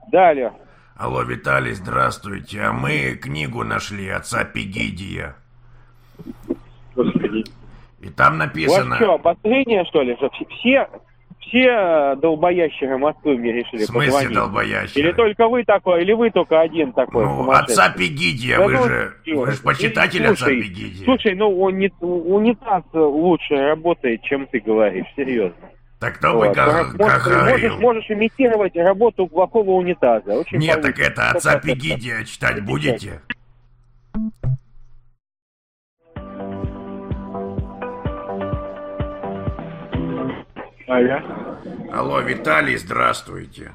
Далее. Алло, Виталий, здравствуйте. А мы книгу нашли отца Пегидия. Господи. И там У вас написано... что, обострение, что ли? Что все долбоящие Москвы мне решили В смысле позвонить? долбоящие? Или только вы такой, или вы только один такой? Ну, сумасшедший? отца Пегидия, Да вы ну, же слушай, почитатель отца Пегидия. Слушай, ну унитаз лучше работает, чем ты говоришь, серьезно. Так кто бы как говорил. Можешь имитировать работу плохого унитаза. Очень Нет, получится. так это отца 100%. Пегидия читать будете? Алло. Алло, Виталий, здравствуйте.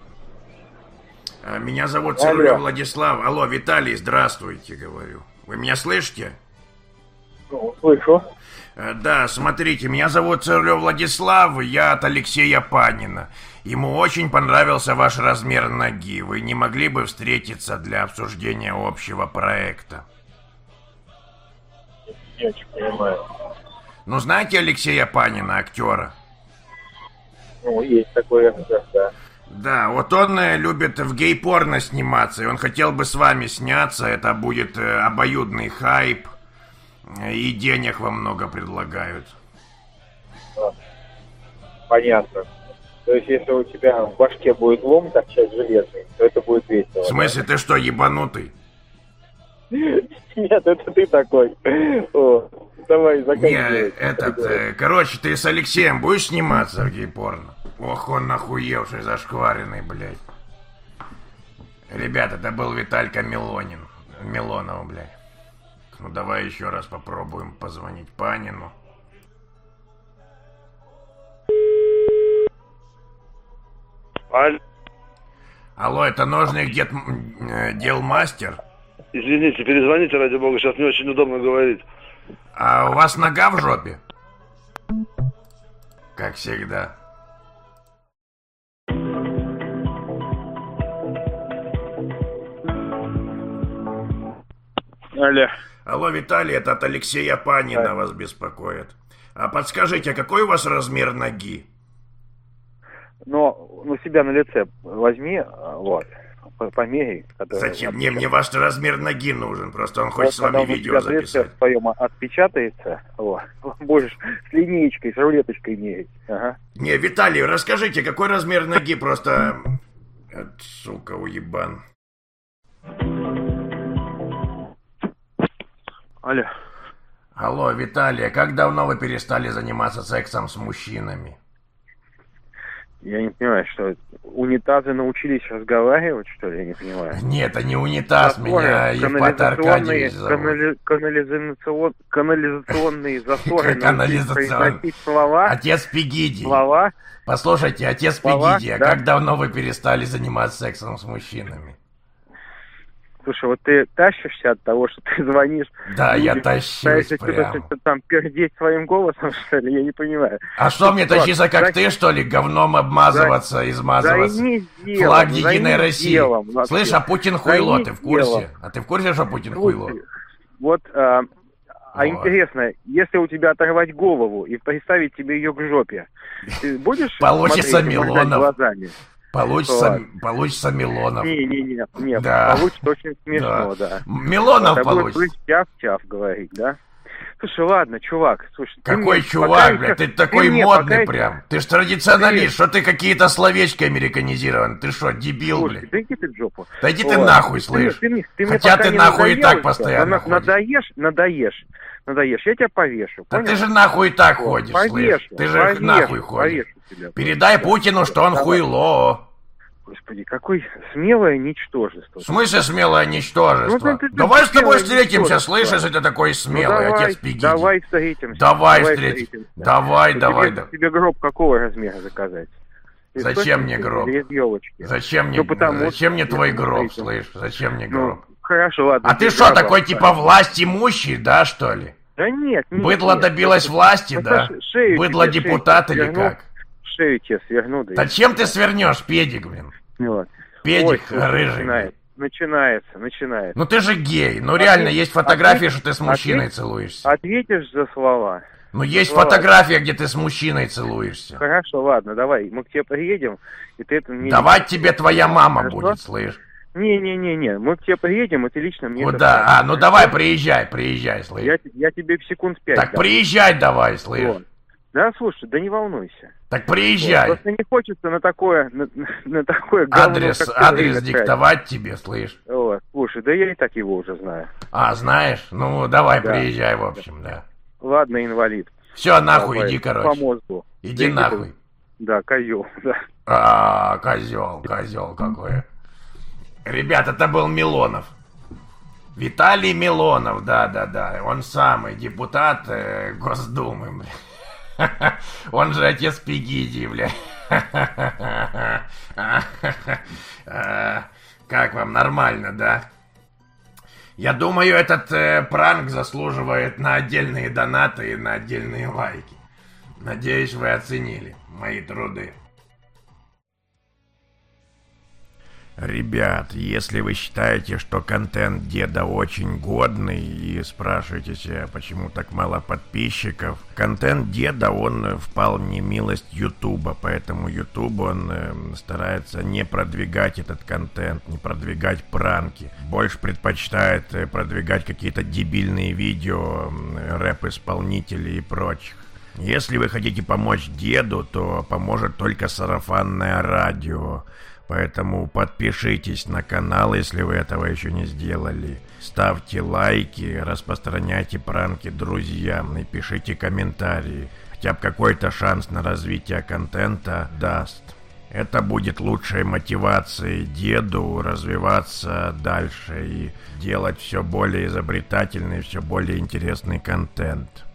Меня зовут Алло. Цирулев Владислав. Алло, Виталий, здравствуйте, говорю. Вы меня слышите? Слышу. Да, смотрите, меня зовут Цирулев Владислав, я от Алексея Панина. Ему очень понравился ваш размер ноги. Вы не могли бы встретиться для обсуждения общего проекта? Я не понимаю. Ну, знаете Алексея Панина, актера? Ну, есть такой актер, да. Да, вот он любит в гей-порно сниматься, и он хотел бы с вами сняться, это будет обоюдный хайп, и денег вам много предлагают. Понятно. То есть, если у тебя в башке будет лом торчать железный, то это будет весело. В смысле, ты что, ебанутый? Нет, это ты такой. О, давай, заканчивай. Не, короче, ты с Алексеем будешь сниматься в гей-порно? Ох, он охуевший, зашкваренный, блядь. Ребята, это был Виталька Милонов, блядь. Ну, давай еще раз попробуем позвонить Панину. Алло, это ножник дел мастер? Извините, перезвоните, ради бога, сейчас не очень удобно говорить. А у вас нога в жопе? Как всегда. Алло. Алло, Виталий, это от Алексея Панина вас беспокоит. А подскажите, а какой у вас размер ноги? Ну, себя на лице возьми, вот, померяй. Зачем? Мне ваш размер ноги нужен, просто он хочет с вами видео записать. В твоем отпечатается, вот, будешь с линеечкой, с рулеточкой мерить. Ага. Не, Виталий, расскажите, какой размер ноги, просто... Сука, уебан. Алло. Алло, Виталий, а как давно вы перестали заниматься сексом с мужчинами? Я не понимаю, что унитазы научились разговаривать, что ли? Я не понимаю. Нет, это не унитаз, меня Евпат Аркадьевич зовут. Канализационные засоры научились произносить слова. Отец Пегидий. Слова. Послушайте, отец Слова, Пегидий, а да? как давно вы перестали заниматься сексом с мужчинами? Слушай, вот ты тащишься от того, что ты звонишь. Да, я тащусь прям. Что-то там пердеть своим голосом, что ли? Я не понимаю. А что мне тащиться, как ты, что ли, говном обмазываться, измазываться? Флаг Единой России. Слышь, а Путин хуйло, ты в курсе? А ты в курсе, что Путин хуйло? Вот, интересно, если у тебя оторвать голову и представить тебе ее к жопе, ты будешь получится смотреть и моргать Милонов. глазами? Получится Милонов. Не, Да. получится очень смешно, да. Милонов Тобой получится. будет тяв-тяв говорить, да? Слушай, ладно, чувак, слушай. Какой ты чувак, блядь, ты такой модный прям. Ты ж традиционалист, что ты какие-то словечки американизированы. Ты что, дебил, Слушай, блядь? да иди ты в жопу. Да иди ты нахуй, слышь. Хотя ты нахуй и так постоянно ходишь. Надоешь, я тебя повешу. Да понял? ты же нахуй и так ходишь, слышь. Повешу, Ты же нахуй ходишь. тебя. Передай Путину, что он хуйло. Господи, какое смелое ничтожество. В смысле смелое ничтожество? Ну, ты Давай с тобой смелое встретимся, ничтожество. слышишь, если ты такой смелый, давай, отец Пегидий. Давай встретимся. Давай встретимся. Давай. Тебе гроб какого размера заказать? Зачем мне гроб? Из елочки. Зачем мне твой гроб, слышь? Зачем мне гроб? Ну, хорошо, ладно. А ты что, такой типа власть имущий, да, что ли? Да нет. Быдло добилось власти, да? Быдло депутат или как? Шею тебе сверну. Да чем ты свернешь, педик, блин? Педик рыжий. Начинается. Ну ты же гей, ну реально есть фотографии, что ты с мужчиной целуешься. Ответишь за слова? Ну, есть фотография, где ты с мужчиной целуешься. Хорошо, ладно, давай, мы к тебе приедем, и ты это мне... Давать тебе твоя мама будет, слышь. Не, мы к тебе приедем, и ты лично мне... Куда? Ну давай, приезжай, слышь. Я тебе секунд 5 Так приезжай давай, слышь. Вот. Да, слушай, да не волнуйся. Так приезжай. Вот. Просто не хочется на такое говно, Адрес диктовать тебе, слышь. Вот. Слушай, да я и так его уже знаю. Знаешь? Ну, давай, да. Приезжай, в общем, да. Ладно, инвалид. Все, нахуй, давай, иди, короче. По мозгу. Иди нахуй. Да, козел, да. Козел какой. Ребят, это был Милонов. Виталий Милонов, да. Он самый депутат Госдумы, бля. Он же отец Пегиди, бля. Как вам, нормально, да? Я думаю, этот пранк заслуживает на отдельные донаты и на отдельные лайки. Надеюсь, вы оценили мои труды. Ребят, если вы считаете, что контент деда очень годный и спрашиваете себя, почему так мало подписчиков, контент деда, он впал в немилость Ютуба, поэтому Ютуб, он старается не продвигать этот контент, не продвигать пранки, больше предпочитает продвигать какие-то дебильные видео рэп-исполнителей и прочих. Если вы хотите помочь деду, то поможет только сарафанное радио. Поэтому подпишитесь на канал, если вы этого еще не сделали. Ставьте лайки, распространяйте пранки друзьям и пишите комментарии. Хотя бы какой-то шанс на развитие контента даст. Это будет лучшей мотивацией деду развиваться дальше и делать все более изобретательный, все более интересный контент.